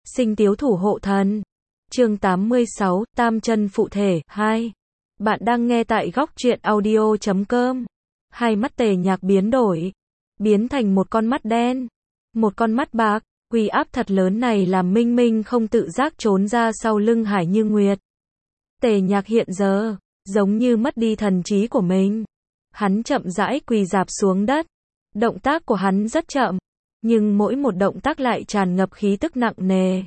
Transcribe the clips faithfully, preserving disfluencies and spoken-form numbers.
Sinh tiếu thủ hộ thần. Chương tám mươi sáu, Tam chân phụ thể, hai. Bạn đang nghe tại góc truyện audio chấm com. Hai mắt Tề Nhạc biến đổi, biến thành một con mắt đen, một con mắt bạc, uy áp thật lớn này làm Minh Minh không tự giác trốn ra sau lưng Hải Như Nguyệt. Tề Nhạc hiện giờ, giống như mất đi thần trí của mình. Hắn chậm rãi quỳ rạp xuống đất. Động tác của hắn rất chậm, nhưng mỗi một động tác lại tràn ngập khí tức nặng nề.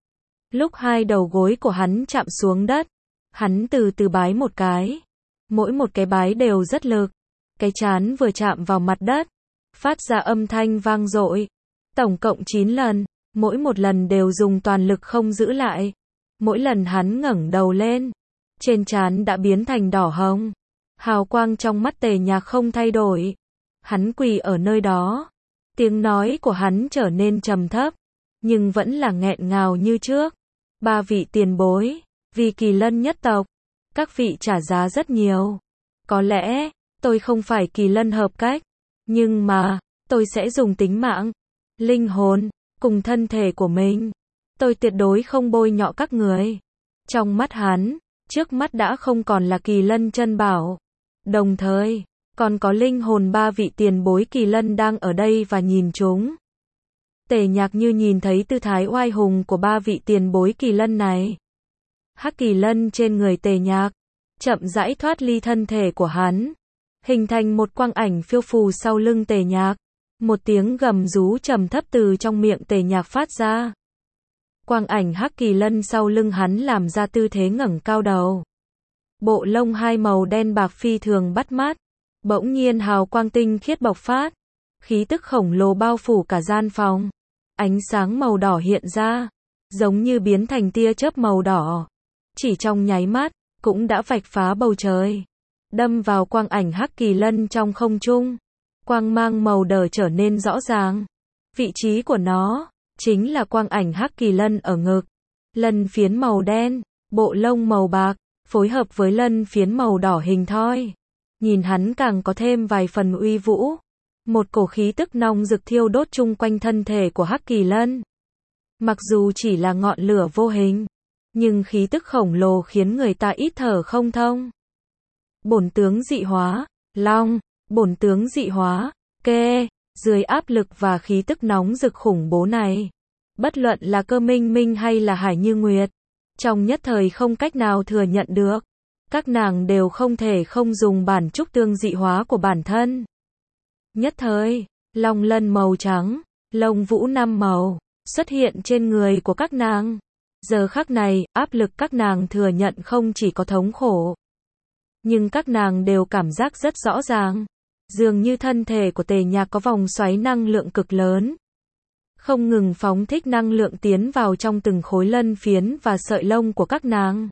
Lúc hai đầu gối của hắn chạm xuống đất, hắn từ từ bái một cái. Mỗi một cái bái đều rất lực. Cái trán vừa chạm vào mặt đất, phát ra âm thanh vang dội. Tổng cộng chín lần, mỗi một lần đều dùng toàn lực không giữ lại. Mỗi lần hắn ngẩng đầu lên, trên trán đã biến thành đỏ hồng. Hào quang trong mắt Tề Nhạc không thay đổi. Hắn quỳ ở nơi đó. Tiếng nói của hắn trở nên trầm thấp, nhưng vẫn là nghẹn ngào như trước. Ba vị tiền bối, vì Kỳ Lân nhất tộc, các vị trả giá rất nhiều. Có lẽ, tôi không phải Kỳ Lân hợp cách, nhưng mà, tôi sẽ dùng tính mạng, linh hồn, cùng thân thể của mình. Tôi tuyệt đối không bôi nhọ các người. Trong mắt hắn, trước mắt đã không còn là Kỳ Lân chân bảo. Đồng thời, còn có linh hồn ba vị tiền bối Kỳ Lân đang ở đây và nhìn chúng. Tề Nhạc như nhìn thấy tư thái oai hùng của ba vị tiền bối Kỳ Lân này. Hắc Kỳ Lân trên người Tề Nhạc, chậm rãi thoát ly thân thể của hắn, hình thành một quang ảnh phiêu phù sau lưng Tề Nhạc. Một tiếng gầm rú trầm thấp từ trong miệng Tề Nhạc phát ra. Quang ảnh Hắc Kỳ Lân sau lưng hắn làm ra tư thế ngẩng cao đầu. Bộ lông hai màu đen bạc phi thường bắt mắt. Bỗng nhiên hào quang tinh khiết bộc phát. Khí tức khổng lồ bao phủ cả gian phòng. Ánh sáng màu đỏ hiện ra, giống như biến thành tia chớp màu đỏ. Chỉ trong nháy mắt, cũng đã vạch phá bầu trời. Đâm vào quang ảnh Hắc Kỳ Lân trong không trung. Quang mang màu đỏ trở nên rõ ràng. Vị trí của nó, chính là quang ảnh Hắc Kỳ Lân ở ngực. Lân phiến màu đen, bộ lông màu bạc, phối hợp với lân phiến màu đỏ hình thoi. Nhìn hắn càng có thêm vài phần uy vũ. Một cổ khí tức nóng rực thiêu đốt chung quanh thân thể của Hắc Kỳ Lân. Mặc dù chỉ là ngọn lửa vô hình, nhưng khí tức khổng lồ khiến người ta ít thở không thông. Bổn tướng dị hóa, long, bổn tướng dị hóa, kê, dưới áp lực và khí tức nóng rực khủng bố này. Bất luận là Cơ Minh Minh hay là Hải Như Nguyệt, trong nhất thời không cách nào thừa nhận được. Các nàng đều không thể không dùng bản trúc tương dị hóa của bản thân. Nhất thời, long lân màu trắng, lông vũ năm màu, xuất hiện trên người của các nàng. Giờ khắc này, áp lực các nàng thừa nhận không chỉ có thống khổ, nhưng các nàng đều cảm giác rất rõ ràng. Dường như thân thể của Tề Nhạc có vòng xoáy năng lượng cực lớn. Không ngừng phóng thích năng lượng tiến vào trong từng khối lân phiến và sợi lông của các nàng.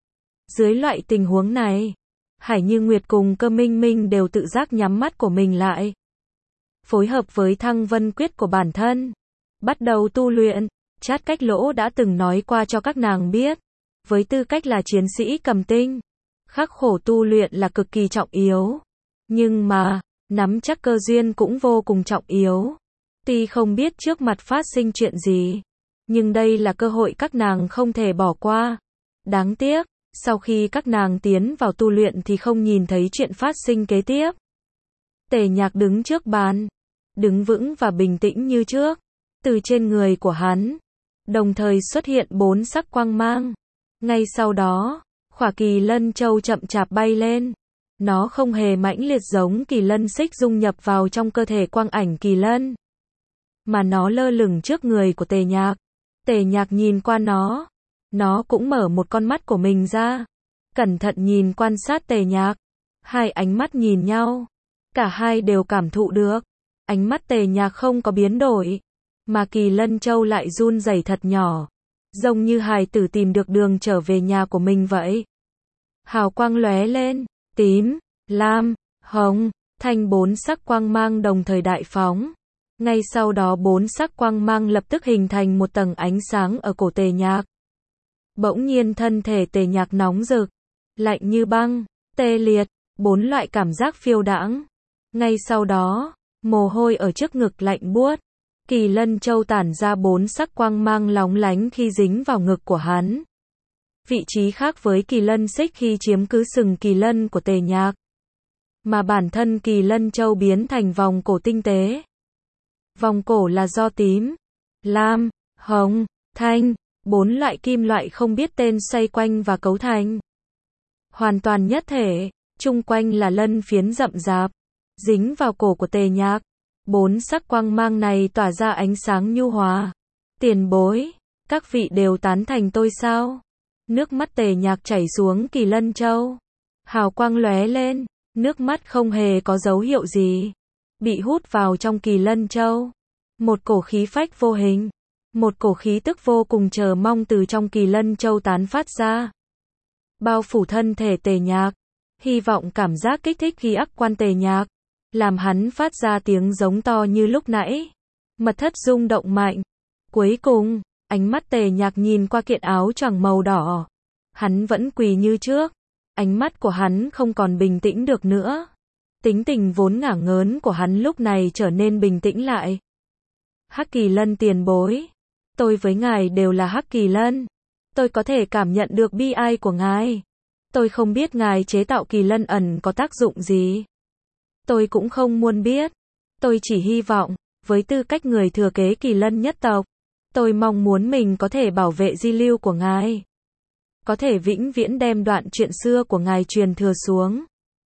Dưới loại tình huống này, Hải Như Nguyệt cùng Cơ Minh Minh đều tự giác nhắm mắt của mình lại. Phối hợp với Thăng Vân Quyết của bản thân, bắt đầu tu luyện. Chát Cách Lỗ đã từng nói qua cho các nàng biết, với tư cách là chiến sĩ cầm tinh, khắc khổ tu luyện là cực kỳ trọng yếu. Nhưng mà, nắm chắc cơ duyên cũng vô cùng trọng yếu. Tuy không biết trước mặt phát sinh chuyện gì, nhưng đây là cơ hội các nàng không thể bỏ qua. Đáng tiếc, sau khi các nàng tiến vào tu luyện thì không nhìn thấy chuyện phát sinh kế tiếp. Tề Nhạc đứng trước bàn, đứng vững và bình tĩnh như trước. Từ trên người của hắn, đồng thời xuất hiện bốn sắc quang mang. Ngay sau đó, khỏa Kỳ Lân châu chậm chạp bay lên. Nó không hề mãnh liệt giống Kỳ Lân xích dung nhập vào trong cơ thể quang ảnh Kỳ Lân, mà nó lơ lửng trước người của Tề Nhạc. Tề Nhạc nhìn qua nó. Nó cũng mở một con mắt của mình ra, cẩn thận nhìn quan sát Tề Nhạc. Hai ánh mắt nhìn nhau. Cả hai đều cảm thụ được. Ánh mắt Tề Nhạc không có biến đổi, mà Kỳ Lân châu lại run rẩy thật nhỏ, giống như hài tử tìm được đường trở về nhà của mình vậy. Hào quang lóe lên, tím, lam, hồng, thanh bốn sắc quang mang đồng thời đại phóng. Ngay sau đó bốn sắc quang mang lập tức hình thành một tầng ánh sáng ở cổ Tề Nhạc. Bỗng nhiên thân thể Tề Nhạc nóng rực, lạnh như băng, tê liệt, bốn loại cảm giác phiêu đãng. Ngay sau đó, mồ hôi ở trước ngực lạnh buốt. Kỳ lân châu tản ra bốn sắc quang mang lóng lánh khi dính vào ngực của hắn. Vị trí khác với kỳ lân xích khi chiếm cứ sừng kỳ lân của Tề Nhạc. Mà bản thân kỳ lân châu biến thành vòng cổ tinh tế. Vòng cổ là do tím, lam, hồng, thanh, bốn loại kim loại không biết tên xoay quanh và cấu thành. Hoàn toàn nhất thể, chung quanh là lân phiến rậm rạp, dính vào cổ của Tề Nhạc. Bốn sắc quang mang này tỏa ra ánh sáng nhu hòa. Tiền bối, các vị đều tán thành tôi sao? Nước mắt Tề Nhạc chảy xuống kỳ lân châu. Hào quang lóe lên, nước mắt không hề có dấu hiệu gì. Bị hút vào trong kỳ lân châu. Một cổ khí phách vô hình. Một cổ khí tức vô cùng chờ mong từ trong kỳ lân châu tán phát ra. Bao phủ thân thể Tề Nhạc. Hy vọng cảm giác kích thích khi ắc quan Tề Nhạc. Làm hắn phát ra tiếng giống to như lúc nãy. Mật thất rung động mạnh. Cuối cùng, ánh mắt Tề Nhạc nhìn qua kiện áo choàng màu đỏ. Hắn vẫn quỳ như trước. Ánh mắt của hắn không còn bình tĩnh được nữa. Tính tình vốn ngả ngớn của hắn lúc này trở nên bình tĩnh lại. Hắc Kỳ Lân tiền bối. Tôi với ngài đều là Hắc Kỳ Lân. Tôi có thể cảm nhận được bi ai của ngài. Tôi không biết ngài chế tạo kỳ lân ẩn có tác dụng gì. Tôi cũng không muốn biết. Tôi chỉ hy vọng, với tư cách người thừa kế kỳ lân nhất tộc, tôi mong muốn mình có thể bảo vệ di lưu của ngài. Có thể vĩnh viễn đem đoạn chuyện xưa của ngài truyền thừa xuống.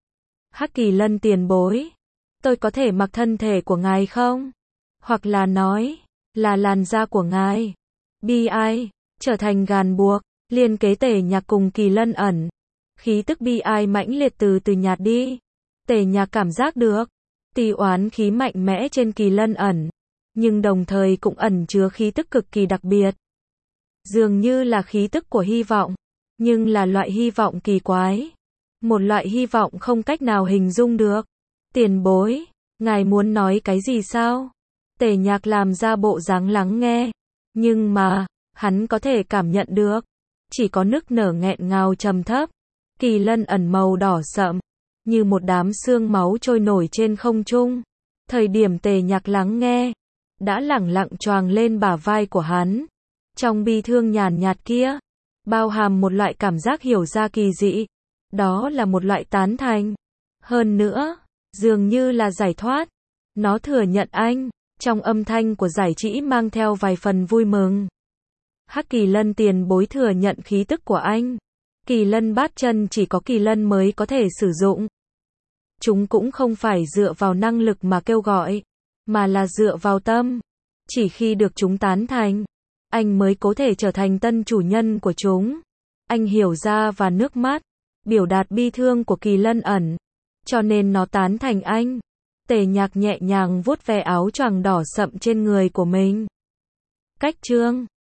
Hắc Kỳ Lân tiền bối. Tôi có thể mặc thân thể của ngài không? Hoặc là nói, là làn da của ngài. Bi ai, trở thành gàn buộc, liên kế Tề Nhạc cùng kỳ lân ẩn. Khí tức bi ai mãnh liệt từ từ nhạt đi. Tề Nhạc cảm giác được tì oán khí mạnh mẽ trên kỳ lân ẩn, nhưng đồng thời cũng ẩn chứa khí tức cực kỳ đặc biệt. Dường như là khí tức của hy vọng, nhưng là loại hy vọng kỳ quái. Một loại hy vọng không cách nào hình dung được. Tiền bối, ngài muốn nói cái gì sao? Tề Nhạc làm ra bộ dáng lắng nghe, nhưng mà, hắn có thể cảm nhận được. Chỉ có nức nở nghẹn ngào trầm thấp. Kỳ lân ẩn màu đỏ sậm, như một đám xương máu trôi nổi trên không trung. Thời điểm Tề Nhạc lắng nghe, đã lẳng lặng choàng lên bả vai của hắn. Trong bi thương nhàn nhạt kia, bao hàm một loại cảm giác hiểu ra kỳ dị. Đó là một loại tán thành. Hơn nữa, dường như là giải thoát. Nó thừa nhận anh, trong âm thanh của giải trĩ mang theo vài phần vui mừng. Hắc Kỳ Lân tiền bối thừa nhận khí tức của anh. Kỳ lân bát chân chỉ có kỳ lân mới có thể sử dụng. Chúng cũng không phải dựa vào năng lực mà kêu gọi, mà là dựa vào tâm. Chỉ khi được chúng tán thành, anh mới có thể trở thành tân chủ nhân của chúng. Anh hiểu ra và nước mắt, biểu đạt bi thương của kỳ lân ẩn. Cho nên nó tán thành anh. Tề Nhạc nhẹ nhàng vuốt ve áo choàng đỏ sậm trên người của mình. Cách chương